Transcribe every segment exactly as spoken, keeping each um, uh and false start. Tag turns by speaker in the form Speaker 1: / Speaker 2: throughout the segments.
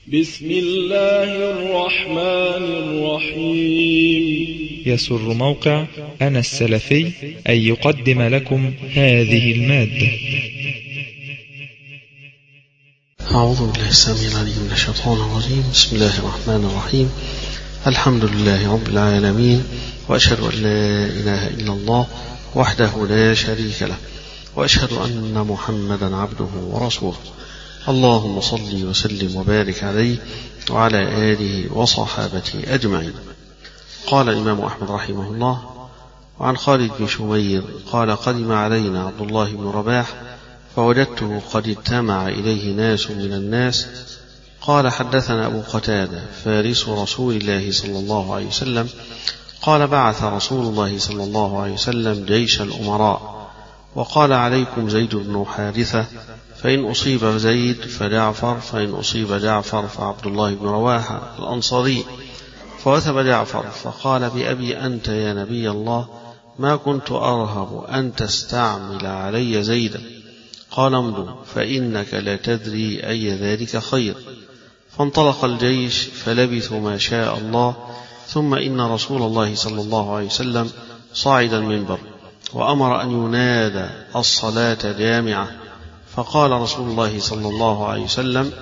Speaker 1: بسم الله الرحمن الرحيم.
Speaker 2: يسر موقع أنا السلفي أن يقدم لكم هذه المادة.
Speaker 3: أعوذ بالله السميع العليم من الشيطان الرجيم. بسم الله الرحمن الرحيم. الحمد لله رب العالمين، وأشهد أن لا إله إلا الله وحده لا شريك له، وأشهد أن محمدا عبده ورسوله. اللهم صل وسلم وبارك عليه وعلى آله وصحابته أجمعين. قال الإمام أحمد رحمه الله: وعن خالد بن شمير قال: قدم علينا عبد الله بن رباح فوجدته قد اجتمع إليه ناس من الناس. قال: حدثنا أبو قتادة فارس رسول الله صلى الله عليه وسلم قال: بعث رسول الله صلى الله عليه وسلم جيش الأمراء وقال: عليكم زيد بن حارثة، فإن أصيب زيد فجعفر، فإن أصيب جعفر فعبد الله بن رواحة الأنصاري. فوثب جعفر فقال: بأبي أنت يا نبي الله، ما كنت أرهب أن تستعمل علي زيدا. قال: امضوا فإنك لا تدري أي ذلك خير. فانطلق الجيش فلبثوا ما شاء الله، ثم إن رسول الله صلى الله عليه وسلم صعد المنبر وأمر أن ينادى الصلاة جامعة. فقال رسول الله صلى الله عليه وسلم: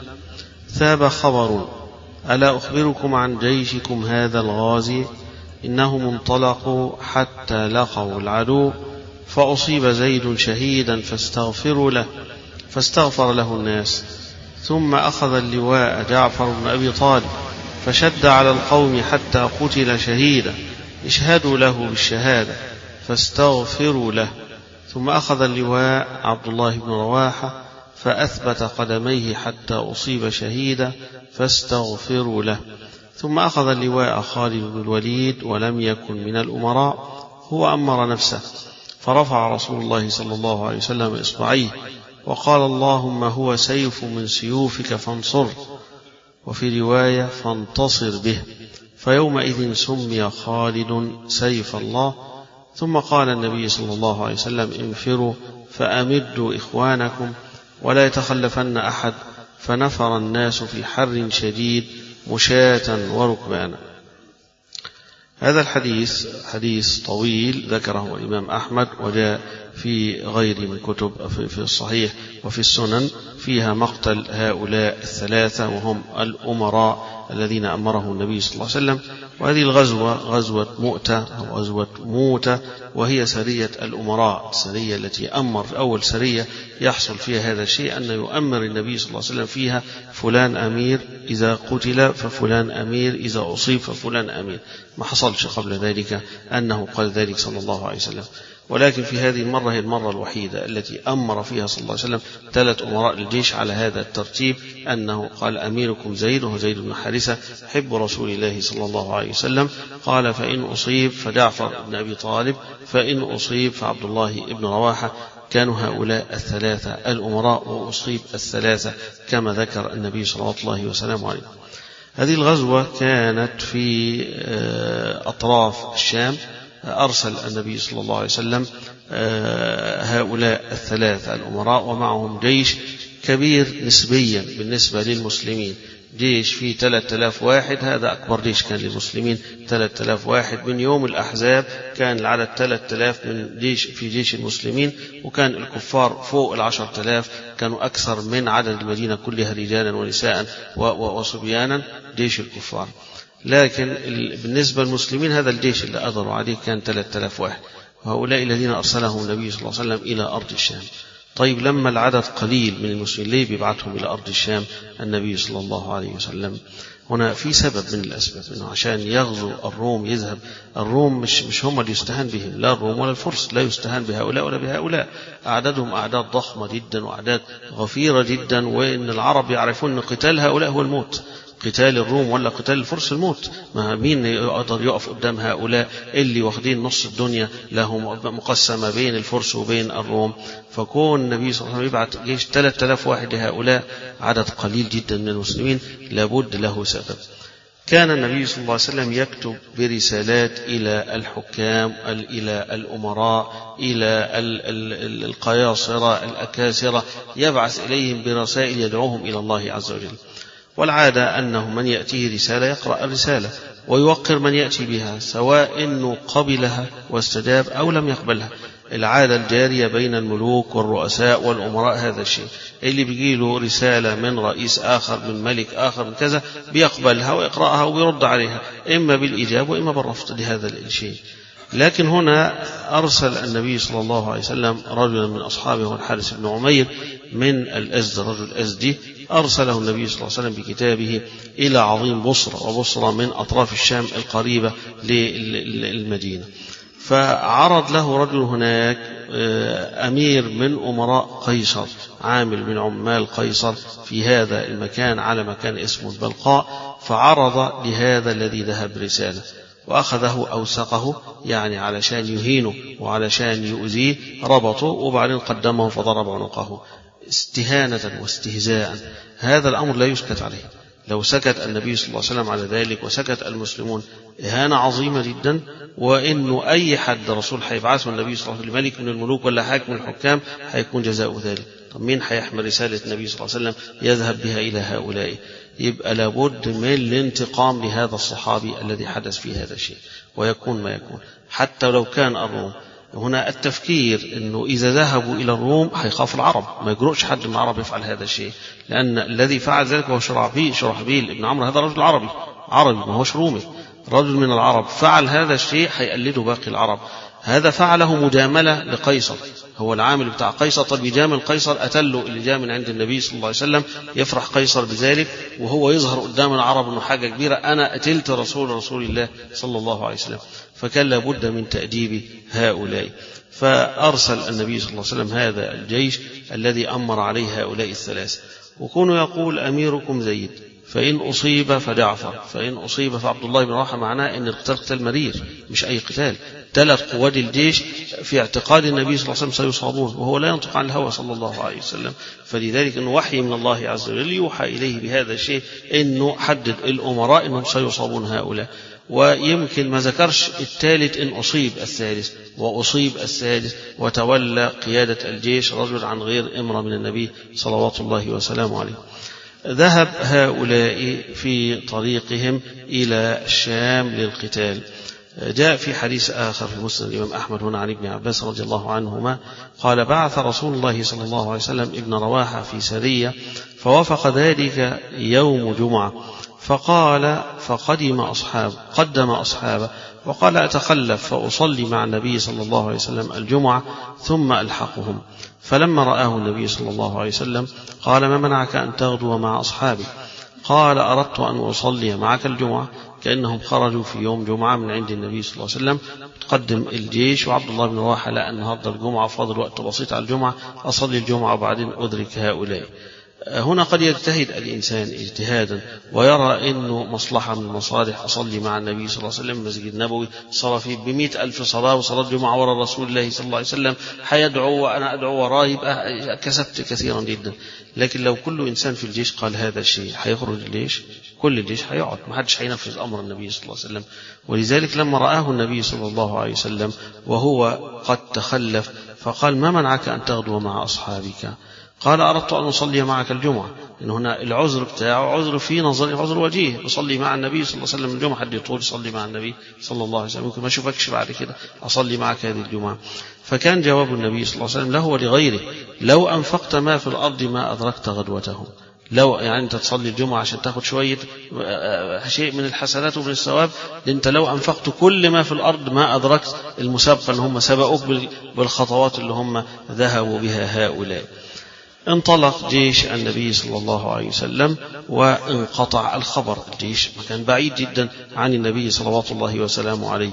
Speaker 3: ثاب خبر، ألا أخبركم عن جيشكم هذا الغازي؟ إنهم انطلقوا حتى لقوا العدو، فأصيب زيد شهيدا فاستغفروا له، فاستغفر له الناس. ثم أخذ اللواء جعفر بن أبي طالب فشد على القوم حتى قتل شهيدا، اشهدوا له بالشهادة، فاستغفروا له. ثم أخذ اللواء عبد الله بن رواحة فأثبت قدميه حتى أصيب شهيدا، فاستغفروا له. ثم أخذ اللواء خالد بن الوليد ولم يكن من الأمراء، هو أمر نفسه، فرفع رسول الله صلى الله عليه وسلم إصبعيه وقال: اللهم هو سيف من سيوفك فانصر، وفي رواية فانتصر به. فيومئذ سمي خالد سيف الله. ثم قال النبي صلى الله عليه وسلم: انفروا فأمدوا إخوانكم ولا يتخلفن أحد. فنفر الناس في حر شديد مشاة وركبانا. هذا الحديث حديث طويل ذكره الإمام أحمد، وجاء في غير من كتب في الصحيح وفي السنن فيها مقتل هؤلاء الثلاثة، وهم الأمراء الذين أمرهم النبي صلى الله عليه وسلم. وهذه الغزوة غزوة مؤتة أو غزوة موتة، وهي سرية الأمراء، السرية التي أمر في أول سرية يحصل فيها هذا الشيء، أن يؤمر النبي صلى الله عليه وسلم فيها فلان أمير، إذا قتل ففلان أمير، إذا أصيب ففلان أمير. ما حصلش قبل ذلك أنه قال ذلك صلى الله عليه وسلم، ولكن في هذه المرة هي المرة الوحيدة التي أمر فيها صلى الله عليه وسلم ثلاث أمراء الجيش على هذا الترتيب، أنه قال: أميركم زيد، وهو زيد بن حارثة حب رسول الله صلى الله عليه وسلم. قال: فإن أصيب فجعفر بن أبي طالب، فإن أصيب فعبد الله بن رواحة. كانوا هؤلاء الثلاثة الأمراء، وأصيب الثلاثة كما ذكر النبي صلى الله عليه وسلم عليه. هذه الغزوة كانت في أطراف الشام. أرسل النبي صلى الله عليه وسلم هؤلاء الثلاثة الأمراء ومعهم جيش كبير نسبيا بالنسبة للمسلمين، جيش فيه ثلاثة آلاف واحد، هذا أكبر جيش كان للمسلمين، ثلاثة آلاف واحد. من يوم الأحزاب كان العدد ثلاثة آلاف من جيش في جيش المسلمين، وكان الكفار فوق العشرة آلاف، كانوا أكثر من عدد المدينة كلها رجالا ونساء وصبيانا جيش الكفار. لكن بالنسبة للمسلمين هذا الجيش اللي قدروا عليه كان ثلاثة آلاف واحد، وهؤلاء الذين أرسلهم النبي صلى الله عليه وسلم إلى أرض الشام. طيب لما العدد قليل من المسلمين ليه بيبعتهم إلى أرض الشام النبي صلى الله عليه وسلم؟ هنا في سبب من الأسباب، إنه عشان يغزو الروم، يذهب الروم مش مش هم اللي يستهان بهم، لا الروم ولا الفرس، لا يستهان بهؤلاء ولا بهؤلاء، أعدادهم أعداد ضخمة جدا وأعداد غفيرة جدا، وإن العرب يعرفون أن قتال هؤلاء هو الموت، قتال الروم ولا قتال الفرس الموت. ما مين يقدر يقف قدام هؤلاء اللي واخدين نص الدنيا، لهم مقسمة بين الفرس وبين الروم. فكون النبي صلى الله عليه وسلم يبعث جيش ثلاثة آلاف واحد لهؤلاء، عدد قليل جدا من المسلمين، لابد له سبب. كان النبي صلى الله عليه وسلم يكتب برسالات إلى الحكام، إلى الأمراء، إلى القياصرة الأكاسرة، يبعث إليهم برسائل يدعوهم إلى الله عز وجل. والعادة أنه من يأتيه رسالة يقرأ الرسالة ويوقر من يأتي بها، سواء أنه قبلها واستجاب أو لم يقبلها. العادة الجارية بين الملوك والرؤساء والأمراء هذا الشيء، اللي بيجيله رسالة من رئيس آخر من ملك آخر من كذا بيقبلها ويقرأها ويرد عليها، إما بالإجابة وإما بالرفض لهذا الشيء. لكن هنا أرسل النبي صلى الله عليه وسلم رجلا من أصحابه والحارث بن عمير من الأزد، رجل أزدي، أرسله النبي صلى الله عليه وسلم بكتابه إلى عظيم بصرة، وبصرة من أطراف الشام القريبة للمدينة. فعرض له رجل هناك أمير من أمراء قيصر، عامل من عمال قيصر في هذا المكان على مكان اسمه البلقاء، فعرض لهذا الذي ذهب برسالة وأخذه أوثقه، يعني علشان يهينه وعلشان يؤذيه، ربطه وبعدين قدمه فضرب عنقه استهانة واستهزاء. هذا الأمر لا يسكت عليه. لو سكت النبي صلى الله عليه وسلم على ذلك وسكت المسلمون إهانة عظيمة جدا، وإنه أي حد رسول هيبعثه النبي صلى الله عليه وسلم ملك من الملوك ولا حاكم من الحكام هيكون جزاؤه ذلك. طب مين هيحمل رسالة النبي صلى الله عليه وسلم يذهب بها إلى هؤلاء؟ يبقى لابد من الانتقام لهذا الصحابي الذي حدث في هذا الشيء، ويكون ما يكون حتى لو كان الروم. هنا التفكير أنه إذا ذهبوا إلى الروم هيخاف العرب، ما يجرؤش حد من العرب يفعل هذا الشيء، لأن الذي فعل ذلك هو شرحبيل شرحبيل ابن عمرو، هذا رجل عربي عربي ما هوش رومي، رجل من العرب فعل هذا الشيء هيقلده باقي العرب. هذا فعله مجاملة لقيصر، هو العامل بتاع قيصر، طب يجامل قيصر، أتله اللي جاء من عند النبي صلى الله عليه وسلم، يفرح قيصر بذلك وهو يظهر قدام العرب أنه حاجة كبيرة، أنا قتلت رسول رسول الله صلى الله عليه وسلم. فكان لابد من تأديب هؤلاء. فأرسل النبي صلى الله عليه وسلم هذا الجيش الذي أمر عليه هؤلاء الثلاثة، وكونوا يقول أميركم زيد، فإن أصيب فجعفر، فإن أصيب فعبد الله بن رواحة، معناه أن القتال قتال مرير مش أي قتال. ثلاث قواد الجيش في اعتقاد النبي صلى الله عليه وسلم سيصابون، وهو لا ينطق عن الهوى صلى الله عليه وسلم. فلذلك أنه وحي من الله عز وجل يوحى إليه بهذا الشيء، أنه حدد الأمراء أنهم سيصابون هؤلاء. ويمكن ما ذكرش الثالث إن أصيب الثالث وأصيب السادس، وتولى قيادة الجيش رجل عن غير إمرة من النبي صلوات الله وسلامه عليه. ذهب هؤلاء في طريقهم إلى الشام للقتال. جاء في حديث آخر في مسند الإمام أحمد هنا عن ابن عباس رضي الله عنهما قال: بعث رسول الله صلى الله عليه وسلم ابن رواحة في سرية، فوافق ذلك يوم جمعة، فقال فقدم أصحاب قدم أصحابه وقال: أتخلف فأصلي مع النبي صلى الله عليه وسلم الجمعة ثم ألحقهم. فلما رآه النبي صلى الله عليه وسلم قال: ما منعك أن تغدو مع أصحابي؟ قال: أردت أن أصلي معك الجمعة، كأنهم خرجوا في يوم جمعة من عند النبي صلى الله عليه وسلم، تقدم الجيش وعبد الله بن رواحة لا النهارده الجمعة فاضل وقت بسيط على الجمعة، أصلي الجمعة وبعدين أدرك هؤلاء. هنا قد يجتهد الإنسان اجتهادا ويرى أنه مصلحة من المصالح، أصلي مع النبي صلى الله عليه وسلم مسجد نبوي صلى فيه بمئة ألف صلاة وصلاة جمعة وراء رسول الله صلى الله عليه وسلم، حيدعو وأنا أدعو وراه، يبقى كسبت كثيرا جدا. لكن لو كل إنسان في الجيش قال هذا الشيء هيخرج الجيش، كل الجيش هيقعد، ما حدش هينفذ أمر النبي صلى الله عليه وسلم. ولذلك لما رآه النبي صلى الله عليه وسلم وهو قد تخلف فقال: ما منعك أن تغدو مع أصحابك؟ قال: أردت أن أصلي معك الجمعة. إن هنا العذر بتاعه عذر في نظر عذر وجيه، أصلي مع النبي صلى الله عليه وسلم الجمعة، حد يطول يصلي مع النبي صلى الله عليه وسلم، ممكن ما أشوفكش بعد كده، أصلي معك هذه الجمعة. فكان جواب النبي صلى الله عليه وسلم له ولغيره: لو أنفقت ما في الأرض ما أدركت غدوتهم. لو يعني أنت تصلي الجمعة عشان تاخد شوية شيء من الحسنات ومن الثواب، أنت لو أنفقت كل ما في الأرض ما أدركت المسابقة اللي هم سبقوك بالخطوات اللي هم ذهبوا بها هؤلاء. انطلق جيش النبي صلى الله عليه وسلم وانقطع الخبر، الجيش كان بعيد جدا عن النبي صلوات الله وسلامه عليه،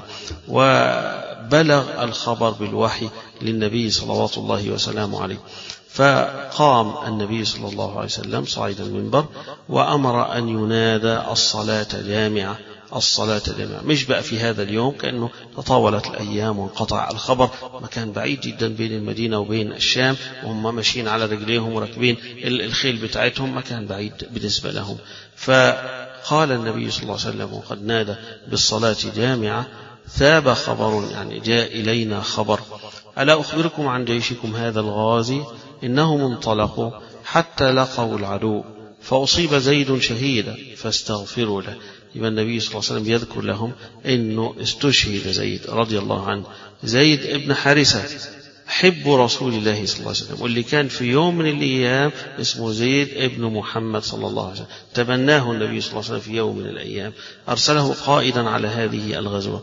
Speaker 3: وبلغ الخبر بالوحي للنبي صلوات الله وسلامه عليه. فقام النبي صلى الله عليه وسلم صعيد المنبر وأمر أن ينادى الصلاة جامعة، الصلاة جامعة. مش بقى في هذا اليوم، كأنه تطاولت الأيام وانقطع الخبر، مكان بعيد جدا بين المدينة وبين الشام، وهم ماشيين على رجليهم وراكبين الخيل بتاعتهم، مكان بعيد بالنسبة لهم. فقال النبي صلى الله عليه وسلم وقد نادى بالصلاة جامعة: ثاب خبر، يعني جاء إلينا خبر، ألا أخبركم عن جيشكم هذا الغازي؟ إنهم انطلقوا حتى لقوا العدو فأصيب زيد شهيدا فاستغفروا له. يبقى النبي صلى الله عليه وسلم يذكر لهم أنه استشهد زيد رضي الله عنه، زيد ابن حارثة حب رسول الله صلى الله عليه وسلم، واللي كان في يوم من الأيام اسمه زيد ابن محمد صلى الله عليه وسلم، تبناه النبي صلى الله عليه وسلم في يوم من الأيام، أرسله قائدا على هذه الغزوة.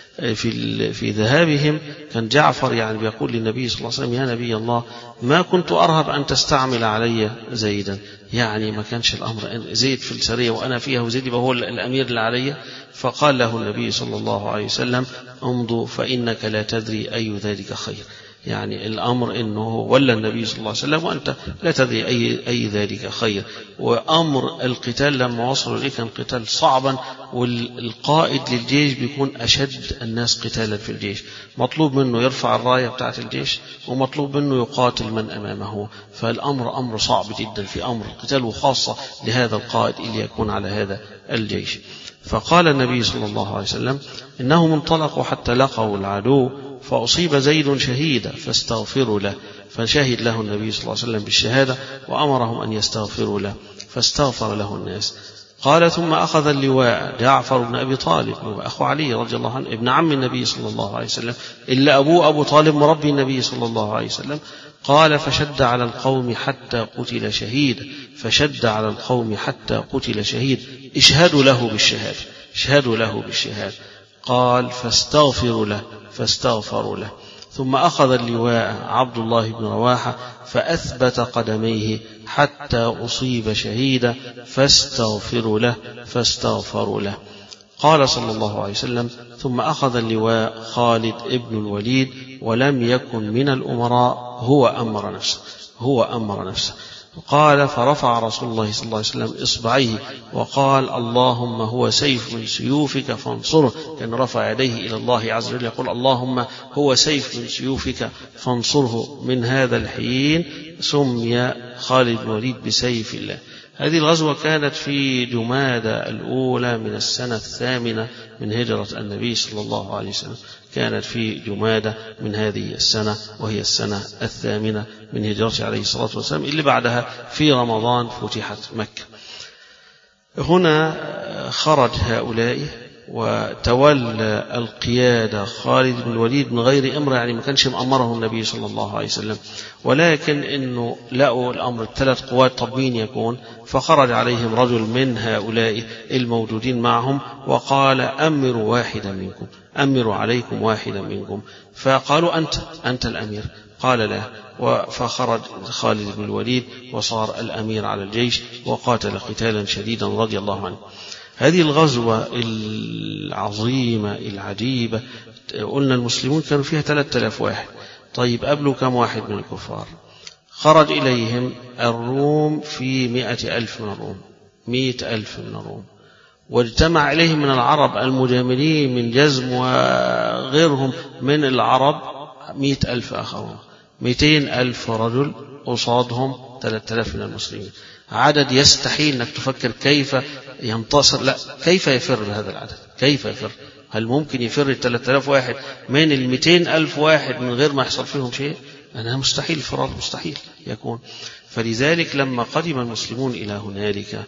Speaker 3: في في ذهابهم كان جعفر يعني بيقول للنبي صلى الله عليه وسلم: يا نبي الله، ما كنت أرهب أن تستعمل علي زيدا، يعني ما كانش الأمر زيد في السرية وأنا فيها وزيد يبقى هو الأمير اللي علي. فقال له النبي صلى الله عليه وسلم: امضوا فإنك لا تدري أي ذلك خير. يعني الأمر إنه ولا النبي صلى الله عليه وسلم وأنت لا تدري أي, أي ذلك خير. وأمر القتال لما وصلوا إليه كان قتال صعبا، والقائد للجيش بيكون أشد الناس قتالا في الجيش، مطلوب منه يرفع الراية بتاعة الجيش ومطلوب منه يقاتل من أمامه. فالأمر أمر صعب جدا في أمر القتال، وخاصة لهذا القائد اللي يكون على هذا الجيش. فقال النبي صلى الله عليه وسلم: إنهم انطلقوا حتى لقوا العدو فأصيب زيد شهيدا فاستغفروا له. فشهد له النبي صلى الله عليه وسلم بالشهادة وأمرهم أن يستغفروا له، فاستغفر له الناس. قال: ثم أخذ اللواء جعفر بن أبي طالب أخو علي رضي الله عنه ابن عم النبي صلى الله عليه وسلم، إلا أبوه أبو طالب مربي النبي صلى الله عليه وسلم. قال: فشد على القوم حتى قتل شهيد فشد على القوم حتى قتل شهيد اشهدوا له بالشهادة اشهدوا له بالشهادة. قال: فاستغفروا له فاستغفروا له. ثم أخذ اللواء عبد الله بن رواحة فأثبت قدميه حتى أصيب شهيدا فاستغفروا له فاستغفروا له. قال صلى الله عليه وسلم: ثم أخذ اللواء خالد ابن الوليد ولم يكن من الأمراء، هو أمر نفسه هو أمر نفسه قال: فرفع رسول الله صلى الله عليه وسلم إصبعيه وقال: اللهم هو سيف من سيوفك فانصره. كان رفع يديه إلى الله عز وجل يقول: اللهم هو سيف من سيوفك فانصره. من هذا الحين سمي خالد بن الوليد بسيف الله. هذه الغزوة كانت في جمادى الأولى من السنة الثامنة من هجرة النبي صلى الله عليه وسلم، كانت في جمادى من هذه السنة وهي السنة الثامنة من هجرته عليه الصلاة والسلام، اللي بعدها في رمضان فتحت مكة. هنا خرج هؤلاء وتولى القيادة خالد بن الوليد من غير أمر، يعني ما كانش مأمره النبي صلى الله عليه وسلم، ولكن إنه لقوا الأمر الثلاث قوات طب مين يكون، فخرج عليهم رجل من هؤلاء الموجودين معهم وقال: أمروا واحدا منكم أمروا عليكم واحدا منكم. فقالوا: أنت أنت الأمير. قال: لا. فخرج خالد بن الوليد وصار الأمير على الجيش وقاتل قتالا شديدا رضي الله عنه. هذه الغزوة العظيمة العجيبة، قلنا المسلمون كانوا فيها ثلاثة آلاف واحد. طيب قبلوا كم واحد من الكفار؟ خرج إليهم الروم في مئة ألف من الروم مئة ألف من الروم واجتمع إليهم من العرب المجاملين من جزم وغيرهم من العرب مئة ألف آخرون، مئتين ألف رجل قصادهم ثلاثة آلاف من المسلمين. عدد يستحيل أنك تفكر كيف ينتصر، لا كيف يفر بهذا العدد، كيف يفر؟ هل ممكن يفر الثلاثة آلاف واحد من المئتين ألف واحد من غير ما يحصل فيهم شيء؟ أنها مستحيل، الفرار مستحيل يكون. فلذلك لما قدم المسلمون إلى هنالك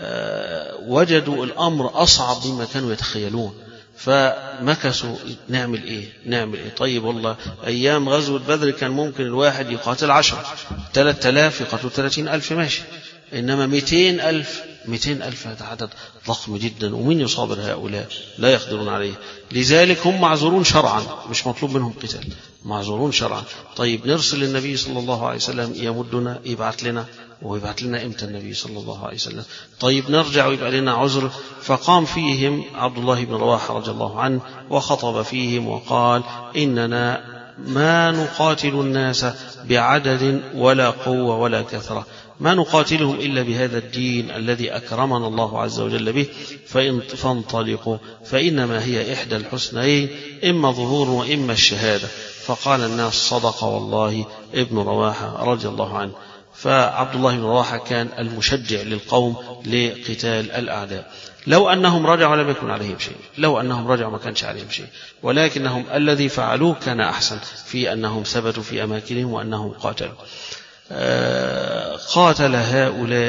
Speaker 3: وجدوا الأمر أصعب مما كانوا يتخيلون، فمكسوا نعمل إيه نعمل إيه طيب والله أيام غزوة بدر كان ممكن الواحد يقاتل عشرة، ثلاثة آلاف يقاتلوا ثلاثين ألف ماشي، إنما مئتين ألف مئتين ألف هذا عدد ضخم جدا، ومن يصابر هؤلاء؟ لا يقدرون عليه. لذلك هم معذورون شرعا، مش مطلوب منهم قتال، معذورون شرعا. طيب نرسل النبي صلى الله عليه وسلم يمدنا، يبعث لنا، ويبعث لنا إمتى النبي صلى الله عليه وسلم؟ طيب نرجع ويبقى لنا عذر. فقام فيهم عبد الله بن رواحة رضي الله عنه وخطب فيهم وقال: إننا ما نقاتل الناس بعدد ولا قوة ولا كثرة، ما نقاتلهم إلا بهذا الدين الذي أكرمنا الله عز وجل به، فانطلقوا فإنما هي إحدى الحسنين، إما ظهور وإما الشهادة. فقال الناس: صدق والله ابن رواحة رضي الله عنه. فعبد الله بن رواحة كان المشجع للقوم لقتال الأعداء. لو أنهم رجعوا لم يكن عليهم شيء، لو أنهم رجعوا ما كانش عليهم شيء، ولكنهم الذي فعلوه كان أحسن في أنهم ثبتوا في أماكنهم وأنهم قاتلوا. قاتل هؤلاء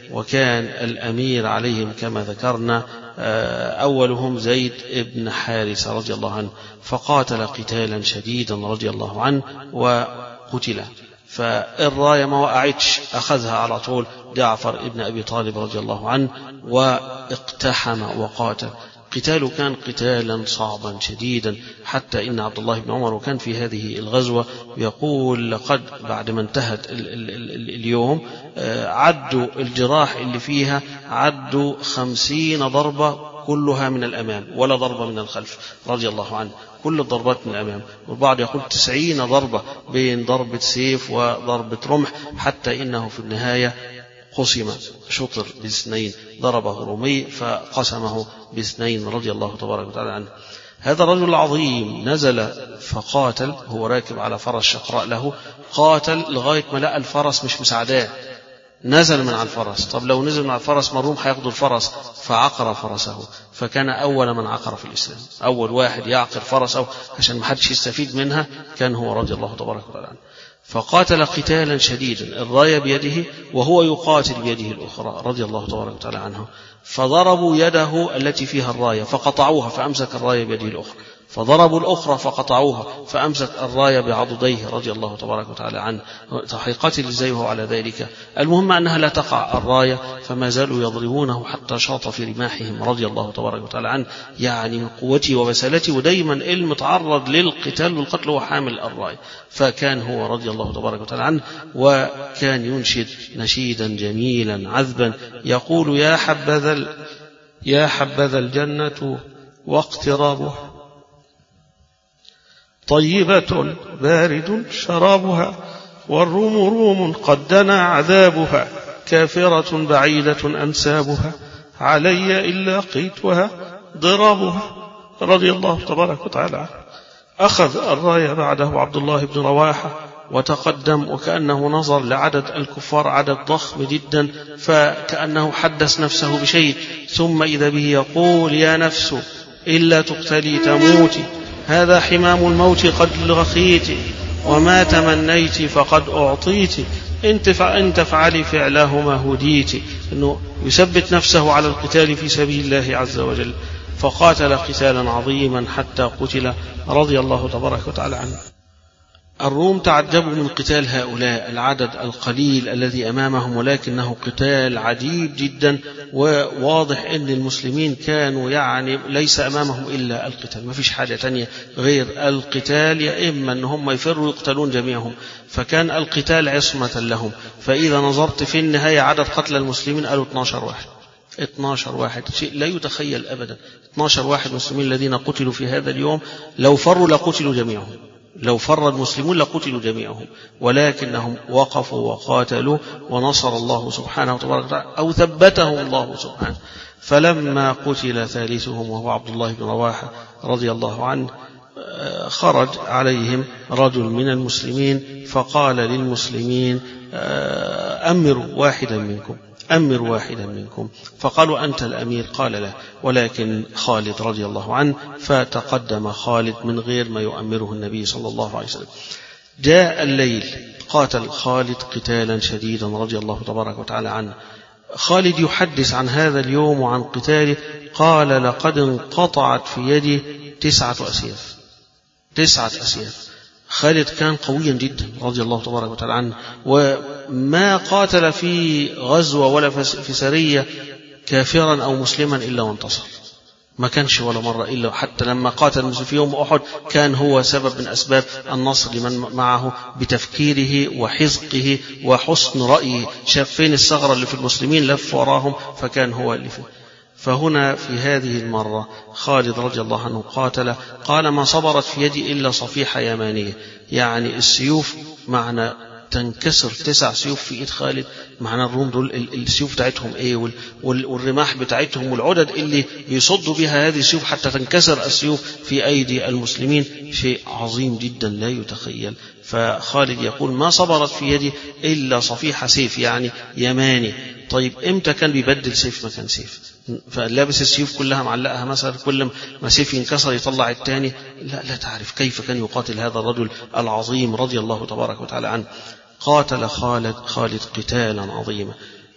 Speaker 3: وكان الأمير عليهم كما ذكرنا أولهم زيد بن حارثة رضي الله عنه، فقاتل قتالا شديدا رضي الله عنه وقتل. فالراية ما وقعتش، أخذها على طول جعفر بن أبي طالب رضي الله عنه واقتحم وقاتل. قتاله كان قتالا صعبا شديدا، حتى إن عبد الله بن عمر وكان في هذه الغزوة يقول لقد بعد ما انتهت ال ال ال اليوم عدوا الجراح اللي فيها، عدوا خمسين ضربة كلها من الأمام ولا ضربة من الخلف رضي الله عنه، كل الضربات من الأمام. والبعض يقول تسعين ضربة بين ضربة سيف وضربة رمح، حتى إنه في النهاية قسم شطر باثنين، ضربه رومي فقسمه باثنين رضي الله تبارك وتعالى عنه. هذا الرجل العظيم نزل فقاتل، هو راكب على فرس شقراء له، قاتل لغاية ما لقى الفرس مش مساعداه، نزل من على الفرس. طب لو نزل من على الفرس مروم هياخدوا الفرس، فعقر فرسه، فكان أول من عقر في الإسلام، أول واحد يعقر فرسه عشان ما حدش يستفيد منها كان هو رضي الله تبارك وتعالى عنه. فقاتل قتالا شديدا، الراية بيده وهو يقاتل بيده الأخرى رضي الله تبارك وتعالى عنه. فضربوا يده التي فيها الراية فقطعوها، فأمسك الراية بيده الأخرى، فضربوا الأخرى فقطعوها، فأمسك الراية بعضديه رضي الله تبارك وتعالى عنه. هيقاتل ازاي وهو على ذلك؟ المهم أنها لا تقع الراية، فما زالوا يضربونه حتى شاط في رماحهم رضي الله تبارك وتعالى عنه. يعني من قوته وبسالته، ودايما المتعرض للقتال والقتل هو حامل الراية، فكان هو رضي الله تبارك وتعالى عنه. وكان ينشد نشيدا جميلا عذبا يقول: يا حبذا يا حبذا الجنة واقترابها، طيبة بارد شرابها، والروم روم قد دنا عذابها، كافرة بعيدة أنسابها، علي إلا قيتها ضرابها رضي الله تبارك وتعالى عنه. أخذ الراية بعده عبد الله بن رواحة وتقدم، وكأنه نظر لعدد الكفار عدد ضخم جدا، فكأنه حدث نفسه بشيء، ثم إذا به يقول: يا نفس إلا تقتلي تموتي، هذا حمام الموت قد لغيت، وما تمنيت فقد أعطيت، إن تفعلي فعلهما هديت. إنه يثبت نفسه على القتال في سبيل الله عز وجل. فقاتل قتالا عظيما حتى قتل رضي الله تبارك وتعالى عنه. الروم تعجبوا من قتال هؤلاء العدد القليل الذي أمامهم، ولكنه قتال عجيب جدا، وواضح أن المسلمين كانوا يعني ليس أمامهم إلا القتال، ما فيش حاجة تانية غير القتال، يا إما أن هم يفروا يقتلون جميعهم، فكان القتال عصمة لهم. فإذا نظرت في النهاية عدد قتل المسلمين قالوا اثناشر واحد، اثناشر واحد، شيء لا يتخيل أبدا. اثناشر واحد مسلمين الذين قتلوا في هذا اليوم، لو فروا لقتلوا جميعهم، لو فر المسلمون لقتلوا جميعهم، ولكنهم وقفوا وقاتلوا، ونصر الله سبحانه وتعالى أو ثبته الله سبحانه. فلما قتل ثالثهم وهو عبد الله بن رواحة رضي الله عنه، خرج عليهم رجل من المسلمين فقال للمسلمين: أمروا واحدا منكم، أمر واحدا منكم. فقالوا: أنت الأمير؟ قال: لا، ولكن خالد رضي الله عنه. فتقدم خالد من غير ما يؤمره النبي صلى الله عليه وسلم. جاء الليل، قاتل خالد قتالا شديدا رضي الله تبارك وتعالى عنه. خالد يحدث عن هذا اليوم وعن قتاله، قال: لقد انقطعت في يدي تسعة أسياف، تسعة أسياف. خالد كان قويا جدا رضي الله تبارك وتعالى عنه، وما قاتل في غزوة ولا في سرية كافرا أو مسلما إلا وانتصر، ما كانش ولا مرة إلا، حتى لما قاتل في يوم أحد كان هو سبب من أسباب النصر لمن معه بتفكيره وحزقه وحسن رأيه، شاف فين الثغرة اللي في المسلمين لف وراهم فكان هو اللي فيه. فهنا في هذه المرة خالد رضي الله عنه قاتل، قال: ما صبرت في يدي إلا صفيحة يمانية، يعني السيوف معنى تنكسر تسع سيوف في إيد خالد، معنى الروم دول السيوف بتاعتهم إيه، والرماح بتاعتهم والعدد اللي يصدوا بها هذه السيوف حتى تنكسر السيوف في أيدي المسلمين، شيء عظيم جدا لا يتخيل. فخالد يقول: ما صبرت في يدي إلا صفيحة سيف، يعني يماني. طيب إمتى كان بيبدل سيف مكان سيف؟ فلابس السيوف كلها معلقها مثلا، كل ما سيف ينكسر يطلع الثاني؟ لا لا تعرف كيف كان يقاتل هذا الرجل العظيم رضي الله تبارك وتعالى عنه. قاتل خالد خالد قتالا عظيما.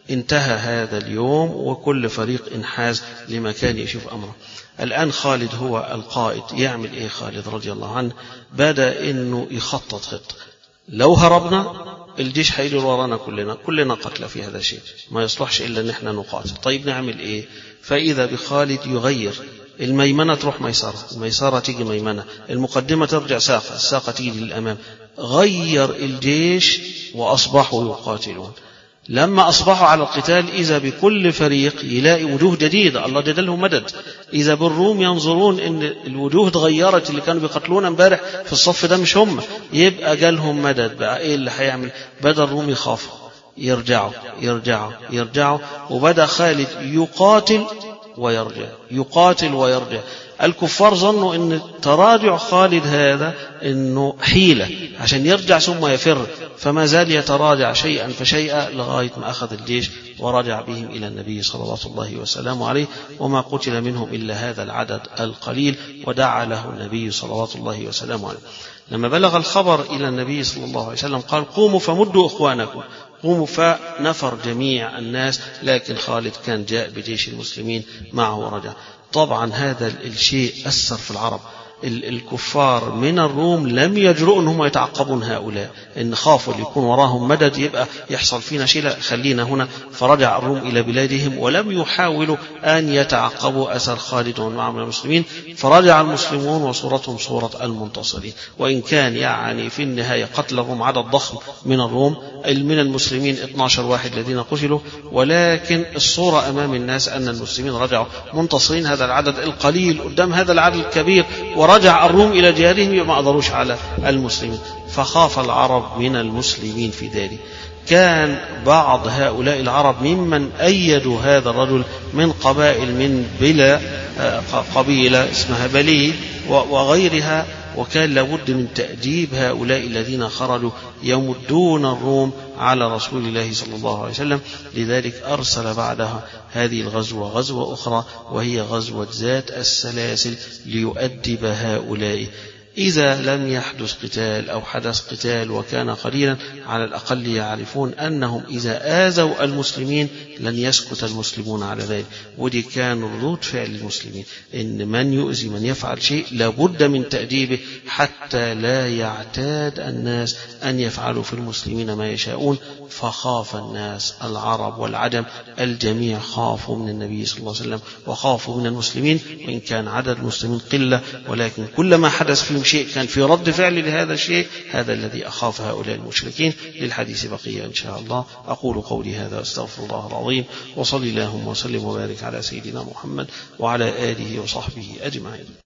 Speaker 3: انتهى هذا اليوم وكل فريق انحاز لمكان يشوف أمره. الآن خالد هو القائد، يعمل إيه خالد رضي الله عنه؟ بدأ إنه يخطط خطة. لو هربنا الجيش هيجي ورانا كلنا كلنا قتلى في هذا الشيء، ما يصلحش إلا إن احنا نقاتل. طيب نعمل إيه؟ فإذا بخالد يغير، الميمنة تروح ميسرة، الميسرة تيجي ميمنة، المقدمة ترجع ساقة، الساقة تيجي للأمام. غير الجيش وأصبحوا يقاتلون. لما أصبحوا على القتال إذا بكل فريق يلاقي وجوه جديدة، الله جدلهم مدد. إذا بالروم ينظرون إن الوجوه تغيرت، اللي كانوا بيقتلون امبارح في الصف ده مش هم، يبقى جالهم مدد. بقى إيه اللي هيعمل؟ بدأ الروم يخافوا، يرجعوا يرجعوا يرجعوا، وبدأ خالد يقاتل ويرجع، يقاتل ويرجع. الكفار ظنوا ان تراجع خالد هذا انه حيلة عشان يرجع ثم يفر، فما زال يتراجع شيئا فشيئا لغاية ما أخذ الجيش ورجع بهم إلى النبي صلوات الله وسلامه عليه، وما قتل منهم إلا هذا العدد القليل، ودعا له النبي صلوات الله وسلامه عليه. لما بلغ الخبر إلى النبي صلى الله عليه وسلم قال قوموا فمدوا إخوانكم، قوموا، فنفر جميع الناس، لكن خالد كان جاء بجيش المسلمين معه ورجع. طبعا هذا الشيء أثر في العرب. الكفار من الروم لم يجرؤوا أنهم يتعقبون هؤلاء، إن خافوا يكون وراهم مدد يبقى يحصل فينا شيء، لا خلينا هنا. فرجع الروم إلى بلادهم ولم يحاولوا أن يتعقبوا أثر خالد ومن معهم المسلمين، فرجع المسلمون وصورتهم صورة المنتصرين. وإن كان يعني في النهاية قتل الروم عدد ضخم من الروم، من المسلمين اثني عشر واحد الذين قتلوا، ولكن الصورة أمام الناس أن المسلمين رجعوا منتصرين. هذا العدد القليل قدام هذا العدد الكبير، ورجع الروم إلى ديارهم ما قدروش على المسلمين، فخاف العرب من المسلمين في ذلك. كان بعض هؤلاء العرب ممن أيدوا هذا الرجل من قبائل، من بلا قبيلة اسمها بلي وغيرها، وكان لابد من تأديب هؤلاء الذين خرجوا يمدون الروم على رسول الله صلى الله عليه وسلم. لذلك أرسل بعدها هذه الغزوة غزوة أخرى، وهي غزوة ذات السلاسل، ليؤدب هؤلاء. إذا لم يحدث قتال أو حدث قتال وكان قليلا، على الأقل يعرفون أنهم إذا آذوا المسلمين لن يسكت المسلمون على ذلك. ودي كان ردود فعل المسلمين، إن من يؤذي من يفعل شيء لابد من تأديبه حتى لا يعتاد الناس أن يفعلوا في المسلمين ما يشاءون. فخاف الناس العرب والعجم الجميع خافوا من النبي صلى الله عليه وسلم وخافوا من المسلمين، وإن كان عدد المسلمين قلة، ولكن كلما حدث فيهم شيء كان في رد فعل لهذا الشيء. هذا الذي أخاف هؤلاء المشركين. للحديث بقية إن شاء الله. أقول قولي هذا واستغفر الله العظيم، وصلي اللهم وسلم وبارك على سيدنا محمد وعلى آله وصحبه أجمعين.